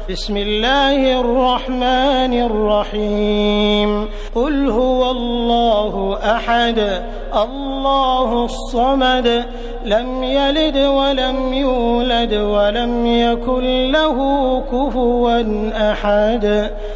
بسم الله الرحمن الرحيم قل هو الله أحد الله الصمد لم يلد ولم يولد ولم يكن له كفوا أحد